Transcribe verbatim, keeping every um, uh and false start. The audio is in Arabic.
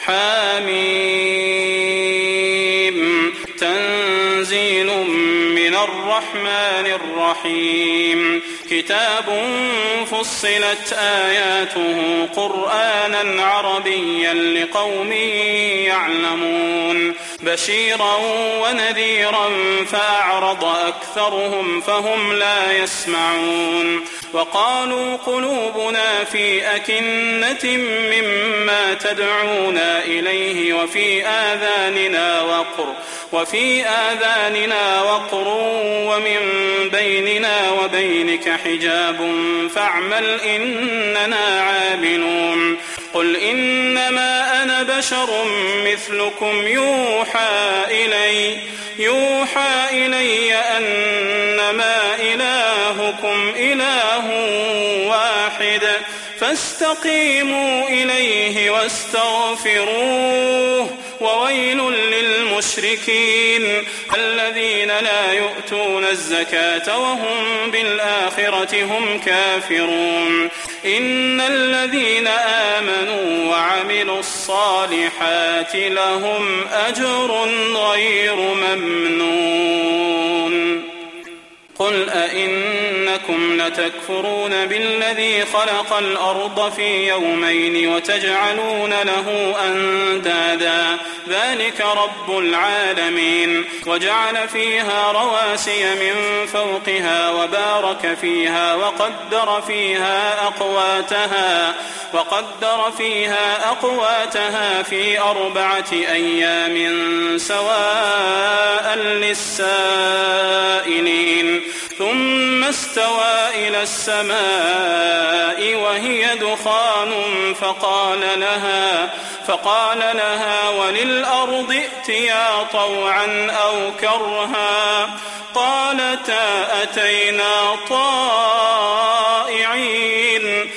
حميم تنزيل من الرحمن الرحيم كتاب فصلت آياته قرآنا عربيا لقوم يعلمون بشيرا ونذيرا فأعرض أكثرهم فهم لا يسمعون وقالوا قلوبنا في أكنة مما تدعونا إليه وفي آذاننا وقر وفي آذاننا وقر ومن بيننا وبينك حجاب فاعمل إننا عاملون قل إنما أنا بشر مثلكم يوحى إلي يوحى إلي أنما إلهكم إله واحد فاستقيموا إليه واستغفروه وويل للمشركين الذين لا يؤتون الزكاة وهم بالآخرة هم كافرون إن الذين آمنوا وعملوا الصالحات لهم أجر غير ممنون قل أئنكم لتكفرون بالذي خلق الأرض في يومين وتجعلون له أندادا ذلك رب العالمين وجعل فيها رواسي من فوقها وبارك فيها وقدر فيها أقواتها وقدر فيها أقواتها في أربعة أيام سواء للسائلين ثم استوى إلى السماء وهي دخان فقال لها فقال لها وللأرض ائتيا طوعا أو كرها قالتا أتينا طائعين